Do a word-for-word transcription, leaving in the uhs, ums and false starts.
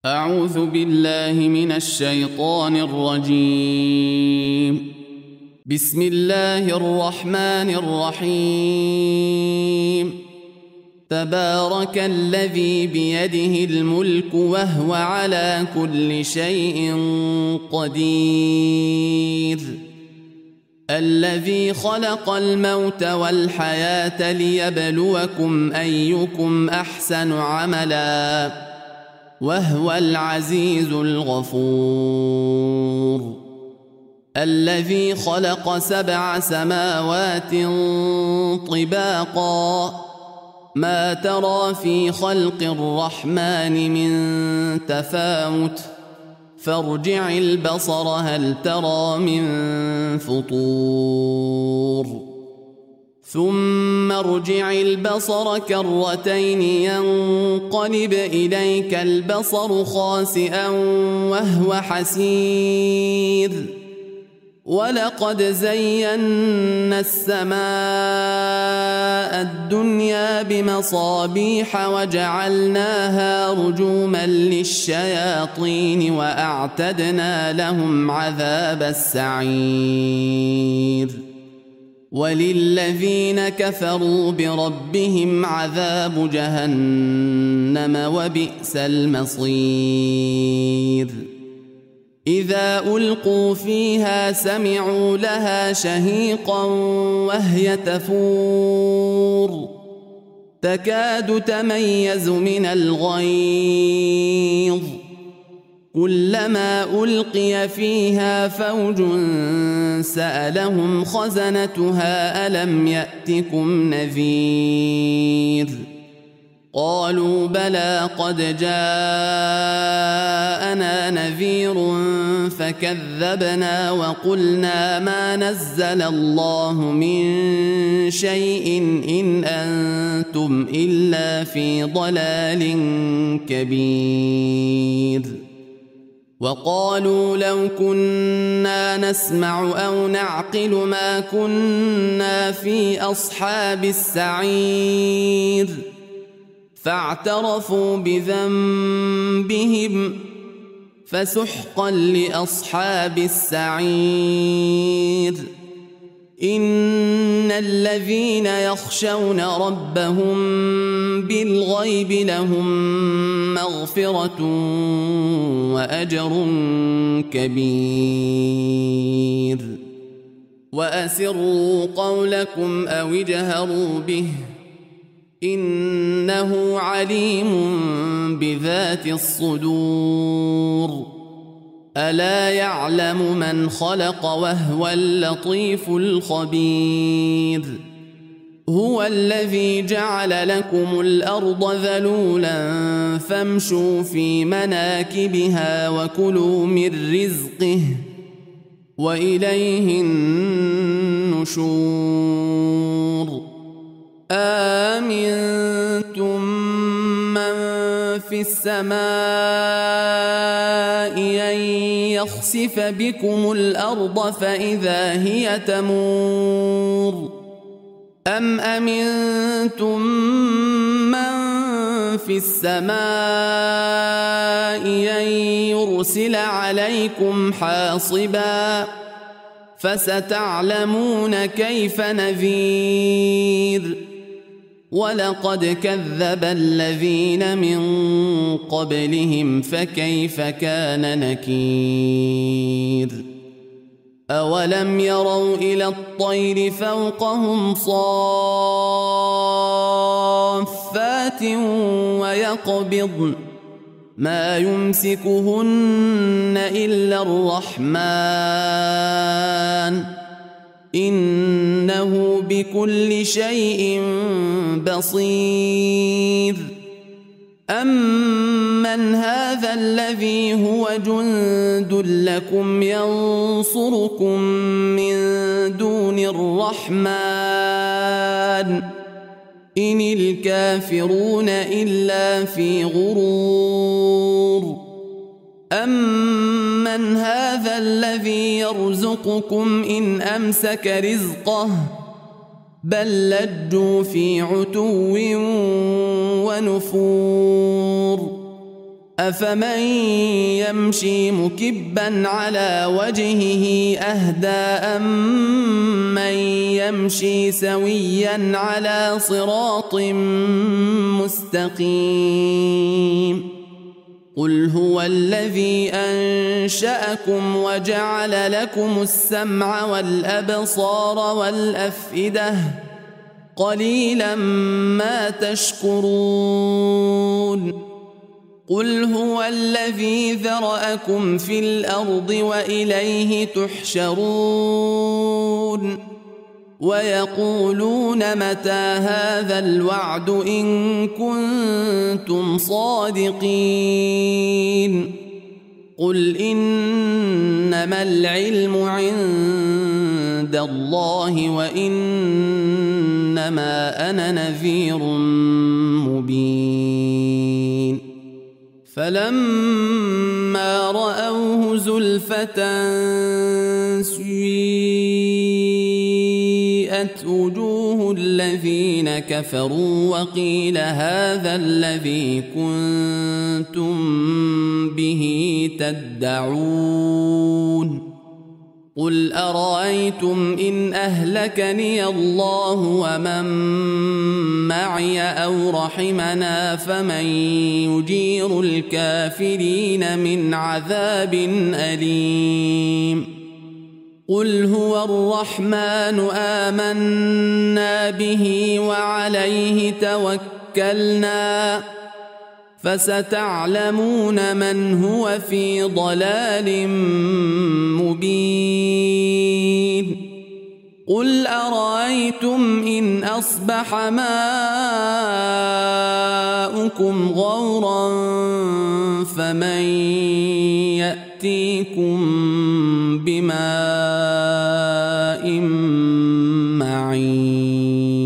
أعوذ بالله من الشيطان الرجيم. بسم الله الرحمن الرحيم. تبارك الذي بيده الملك وهو على كل شيء قدير. الذي خلق الموت والحياة ليبلوكم أيكم أحسن عملا وهو العزيز الغفور. الذي خلق سبع سماوات طباقا ما ترى في خلق الرحمن من تفاوت فارجع البصر هل ترى من فطور ثم ارجع البصر كرتين ينقلب إليك البصر خاسئا وهو حسير. ولقد زينا السماء الدنيا بمصابيح وجعلناها رجوما للشياطين وأعتدنا لهم عذاب السعير. وللذين كفروا بربهم عذاب جهنم وبئس المصير. إذا ألقوا فيها سمعوا لها شهيقا وهي تفور تكاد تميز من الغيظ كلما ألقي فيها فوج سألهم خزنتها ألم يأتكم نذير قالوا بلى قد جاءنا نذير فكذبنا وقلنا ما نزل الله من شيء إن أنتم إلا في ضلال كبير. وقالوا لو كنا نسمع أو نعقل ما كنا في أصحاب السعير فاعترفوا بذنبهم فسحقا لأصحاب السعير. إن الذين يخشون ربهم بالغيب لهم مغفرة وأجر كبير. وأسروا قولكم أو اجهروا به إنه عليم بذات الصدور. ألا يعلم من خلق وهو اللطيف الخبير. هو الذي جعل لكم الأرض ذلولا فامشوا في مناكبها وكلوا من رزقه وإليه النشور. آمنتم من في السماء أن يخسف بكم الأرض فإذا هي تمور أم أمنتم من في السماء أن يرسل عليكم حاصبا فستعلمون كيف نذير. ولقد كذب الذين من قبلهم فكيف كان نكير. أولم يروا إلى الطير فوقهم صافات ويقبضن ما يمسكهن إلا الرحمن إنه بكل شيء بصير. أمن هذا الذي هو جند لكم ينصركم من دون الرحمن إن الكافرون إلا في غرور. أمن هذا الذي يرزقكم إن أمسك رزقه بل لجوا في عتو ونفور أفمن يمشي مكبا على وجهه أهدى أمن يمشي سويا على صراط مستقيم قل هو الذي أنشأكم وجعل لكم السمع والأبصار والأفئدة قليلا ما تشكرون قل هو الذي ذرأكم في الأرض وإليه تحشرون ويقولون متى هذا الوعد إن كنتم صادقين قل إنما العلم عند الله وإنما أنا نذير مبين فلما رأوه زلفة سيئت وجوه الذين كفروا وقيل هذا الذي كنتم به تدعون قل أرأيتم إن أهلكني الله ومن معي أو رحمنا فمن يجير الكافرين من عذاب أليم قل هو الرحمن آمنا به وعليه توكلنا فستعلمون من هو في ضلال مبين قل أرأيتم إن أصبح ماؤكم غورا فمن يأتيكم بماء معين